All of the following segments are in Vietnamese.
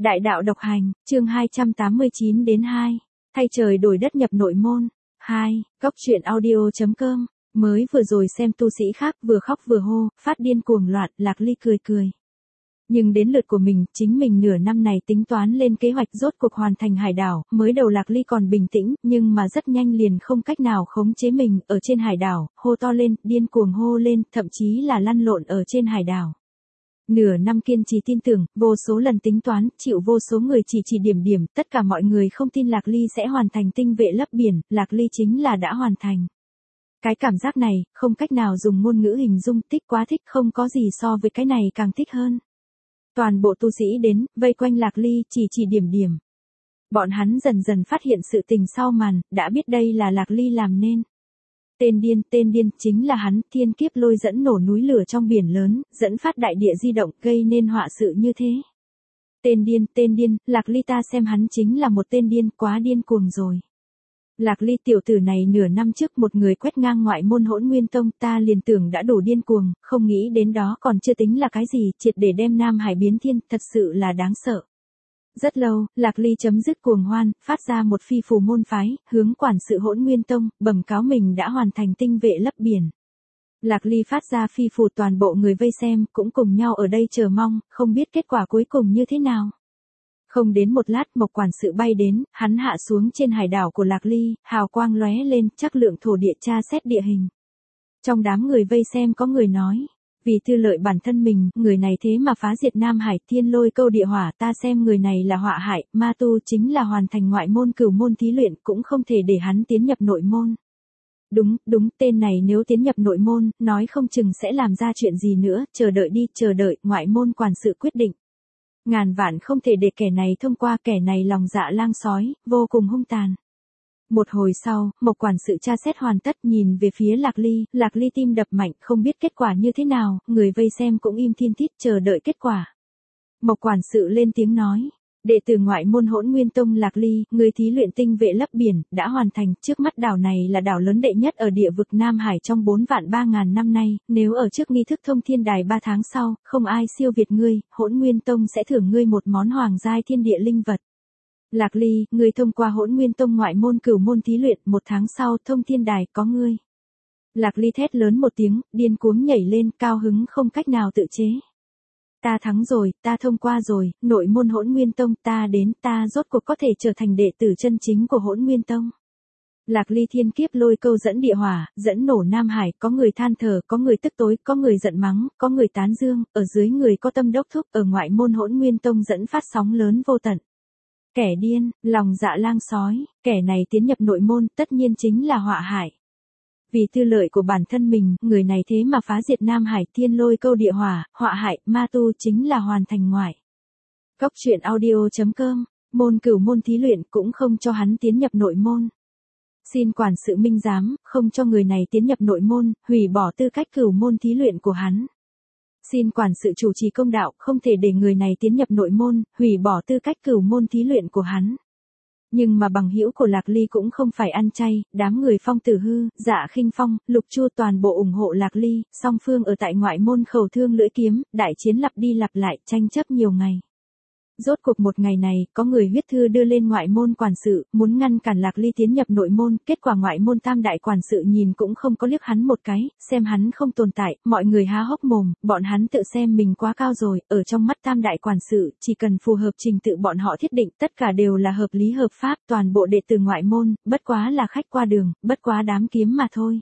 Đại đạo độc hành, chương 289 đến 2. Thay trời đổi đất nhập nội môn. 2. Góc truyện audio.com. Mới vừa rồi xem tu sĩ khác vừa khóc vừa hô, phát điên cuồng loạn, Lạc Ly cười cười. Nhưng đến lượt của mình, chính mình nửa năm này tính toán lên kế hoạch rốt cuộc hoàn thành hải đảo, mới đầu Lạc Ly còn bình tĩnh, nhưng mà rất nhanh liền không cách nào khống chế mình, ở trên hải đảo, hô to lên, điên cuồng hô lên, thậm chí là lăn lộn ở trên hải đảo. Nửa năm kiên trì tin tưởng, vô số lần tính toán, chịu vô số người chỉ điểm, tất cả mọi người không tin Lạc Ly sẽ hoàn thành tinh vệ lấp biển, Lạc Ly chính là đã hoàn thành. Cái cảm giác này, không cách nào dùng ngôn ngữ hình dung, thích quá thích, không có gì so với cái này càng thích hơn. Toàn bộ tu sĩ đến, vây quanh Lạc Ly, chỉ điểm. Bọn hắn dần dần phát hiện sự tình sau màn, đã biết đây là Lạc Ly làm nên. Tên điên, chính là hắn, thiên kiếp lôi dẫn nổ núi lửa trong biển lớn, dẫn phát đại địa di động, gây nên họa sự như thế. Tên điên, Lạc Ly ta xem hắn chính là một tên điên, quá điên cuồng rồi. Lạc Ly tiểu tử này nửa năm trước một người quét ngang ngoại môn Hỗn Nguyên Tông, ta liền tưởng đã đủ điên cuồng, không nghĩ đến đó còn chưa tính là cái gì, triệt để đem Nam Hải biến thiên, thật sự là đáng sợ. Rất lâu, Lạc Ly chấm dứt cuồng hoan, phát ra một phi phù môn phái, hướng quản sự Hỗn Nguyên Tông, bẩm cáo mình đã hoàn thành tinh vệ lấp biển. Lạc Ly phát ra phi phù, toàn bộ người vây xem, cũng cùng nhau ở đây chờ mong, không biết kết quả cuối cùng như thế nào. Không đến một lát, Mộc quản sự bay đến, hắn hạ xuống trên hải đảo của Lạc Ly, hào quang lóe lên, chắc lượng thổ địa tra xét địa hình. Trong đám người vây xem có người nói, vì tư lợi bản thân mình, người này thế mà phá diệt Nam Hải, thiên lôi câu địa hỏa, ta xem người này là họa hại, ma tu chính là hoàn thành ngoại môn cửu môn thí luyện, cũng không thể để hắn tiến nhập nội môn. Đúng, tên này nếu tiến nhập nội môn, nói không chừng sẽ làm ra chuyện gì nữa, chờ đợi, ngoại môn quản sự quyết định. Ngàn vạn không thể để kẻ này thông qua, kẻ này lòng dạ lang sói, vô cùng hung tàn. Một hồi sau, Mộc quản sự tra xét hoàn tất, nhìn về phía Lạc Ly tim đập mạnh, không biết kết quả như thế nào, người vây xem cũng im thiên thít chờ đợi kết quả. Mộc quản sự lên tiếng nói, đệ tử ngoại môn Hỗn Nguyên Tông Lạc Ly, người thí luyện tinh vệ lấp biển, đã hoàn thành, trước mắt đảo này là đảo lớn đệ nhất ở địa vực Nam Hải trong 4.300.000 năm nay, nếu ở trước nghi thức thông thiên đài 3 tháng sau, không ai siêu việt ngươi, Hỗn Nguyên Tông sẽ thưởng ngươi một món hoàng giai thiên địa linh vật. Lạc Ly, ngươi thông qua Hỗn Nguyên Tông ngoại môn cửu môn thí luyện, 1 tháng sau, thông thiên đài, có ngươi. Lạc Ly thét lớn một tiếng, điên cuống nhảy lên, cao hứng không cách nào tự chế. Ta thắng rồi, ta thông qua rồi, nội môn Hỗn Nguyên Tông, ta đến, ta rốt cuộc có thể trở thành đệ tử chân chính của Hỗn Nguyên Tông. Lạc Ly thiên kiếp lôi câu dẫn địa hỏa, dẫn nổ Nam Hải, có người than thở, có người tức tối, có người giận mắng, có người tán dương, ở dưới người có tâm đốc thúc, ở ngoại môn Hỗn Nguyên Tông dẫn phát sóng lớn vô tận. Kẻ điên, lòng dạ lang sói, kẻ này tiến nhập nội môn, tất nhiên chính là họa hại. Vì tư lợi của bản thân mình, người này thế mà phá diệt Nam Hải, thiên lôi câu địa hỏa, họa hại, ma tu chính là hoàn thành ngoại. Góc truyện audio.com, môn cửu môn thí luyện cũng không cho hắn tiến nhập nội môn. Xin quản sự minh giám, không cho người này tiến nhập nội môn, hủy bỏ tư cách cửu môn thí luyện của hắn. Xin quản sự chủ trì công đạo, không thể để người này tiến nhập nội môn, hủy bỏ tư cách cửu môn thí luyện của hắn. Nhưng mà bằng hữu của Lạc Ly cũng không phải ăn chay, đám người Phong Tử Hư, Dạ Khinh Phong, Lục Chu toàn bộ ủng hộ Lạc Ly, song phương ở tại ngoại môn khẩu thương lưỡi kiếm, đại chiến lặp đi lặp lại, tranh chấp nhiều ngày. Rốt cuộc một ngày này, có người huyết thư đưa lên ngoại môn quản sự, muốn ngăn cản Lạc Ly tiến nhập nội môn, kết quả ngoại môn tam đại quản sự nhìn cũng không có liếc hắn một cái, xem hắn không tồn tại, mọi người há hốc mồm, bọn hắn tự xem mình quá cao rồi, ở trong mắt tam đại quản sự, chỉ cần phù hợp trình tự bọn họ thiết định, tất cả đều là hợp lý hợp pháp, toàn bộ đệ tử ngoại môn, bất quá là khách qua đường, bất quá đám kiếm mà thôi.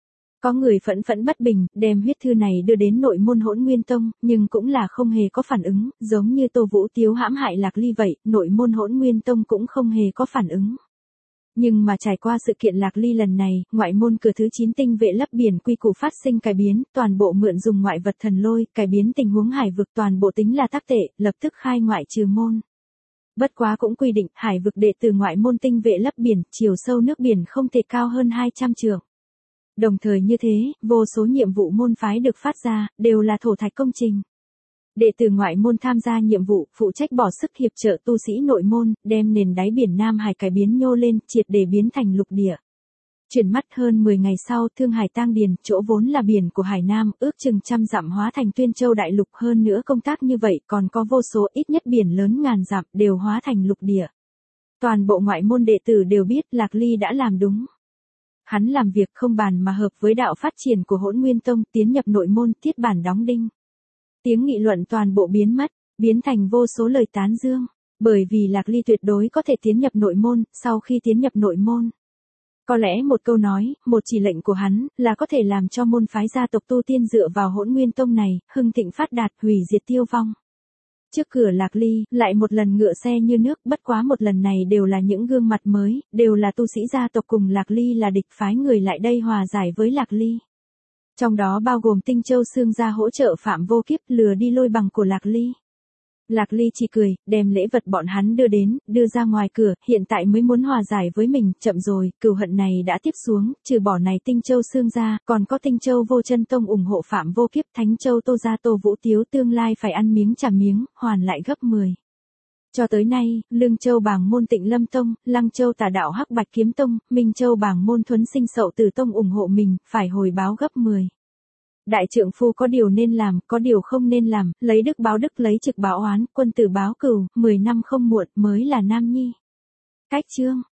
Có người phẫn bất bình, đem huyết thư này đưa đến nội môn Hỗn Nguyên Tông, nhưng cũng là không hề có phản ứng, giống như Tô Vũ Tiếu hãm hại Lạc Ly vậy, nội môn Hỗn Nguyên Tông cũng không hề có phản ứng. Nhưng mà trải qua sự kiện Lạc Ly lần này, ngoại môn cửa thứ 9 tinh vệ lấp biển quy củ phát sinh cải biến, toàn bộ mượn dùng ngoại vật thần lôi, cải biến tình huống hải vực toàn bộ tính là tác tệ, lập tức khai ngoại trừ môn. Bất quá cũng quy định, hải vực đệ tử ngoại môn tinh vệ lấp biển, chiều sâu nước biển không thể cao hơn 200 trượng. Đồng thời như thế, vô số nhiệm vụ môn phái được phát ra, đều là thổ thạch công trình. Đệ tử ngoại môn tham gia nhiệm vụ, phụ trách bỏ sức hiệp trợ tu sĩ nội môn, đem nền đáy biển Nam Hải cải biến nhô lên, triệt để biến thành lục địa. Chuyển mắt hơn 10 ngày sau, Thương Hải Tang Điền, chỗ vốn là biển của Hải Nam, ước chừng 100 dặm hóa thành Tuyên Châu đại lục, hơn nữa công tác như vậy còn có vô số, ít nhất biển lớn ngàn dặm đều hóa thành lục địa. Toàn bộ ngoại môn đệ tử đều biết Lạc Ly đã làm đúng. Hắn làm việc không bàn mà hợp với đạo phát triển của Hỗn Nguyên Tông, tiến nhập nội môn, thiết bản đóng đinh. Tiếng nghị luận toàn bộ biến mất, biến thành vô số lời tán dương, bởi vì Lạc Ly tuyệt đối có thể tiến nhập nội môn. Sau khi tiến nhập nội môn, có lẽ một câu nói, một chỉ lệnh của hắn, là có thể làm cho môn phái gia tộc tu tiên dựa vào Hỗn Nguyên Tông này, hưng thịnh phát đạt, hủy diệt tiêu vong. Trước cửa Lạc Ly, lại một lần ngựa xe như nước, bất quá một lần này đều là những gương mặt mới, đều là tu sĩ gia tộc cùng Lạc Ly là địch, phái người lại đây hòa giải với Lạc Ly. Trong đó bao gồm Tinh Châu Sương gia hỗ trợ Phạm Vô Kiếp lừa đi lôi bằng của Lạc Ly. Lạc Ly chỉ cười, đem lễ vật bọn hắn đưa đến, đưa ra ngoài cửa, hiện tại mới muốn hòa giải với mình, chậm rồi, cừu hận này đã tiếp xuống, trừ bỏ này Tinh Châu Sương gia, còn có Tinh Châu Vô Chân Tông ủng hộ Phạm Vô Kiếp, Thánh Châu Tô gia Tô Vũ Tiếu tương lai phải ăn miếng trả miếng, hoàn lại gấp 10. Cho tới nay, Lương Châu Bàng môn Tịnh Lâm Tông, Lăng Châu Tà đạo Hắc Bạch Kiếm Tông, Minh Châu Bàng môn Thuấn Sinh Sậu Tử Tông ủng hộ mình, phải hồi báo gấp 10. Đại trượng phu có điều nên làm, có điều không nên làm, lấy đức báo đức, lấy trực báo oán, quân tử báo cừu, 10 năm không muộn mới là nam nhi. Cách chương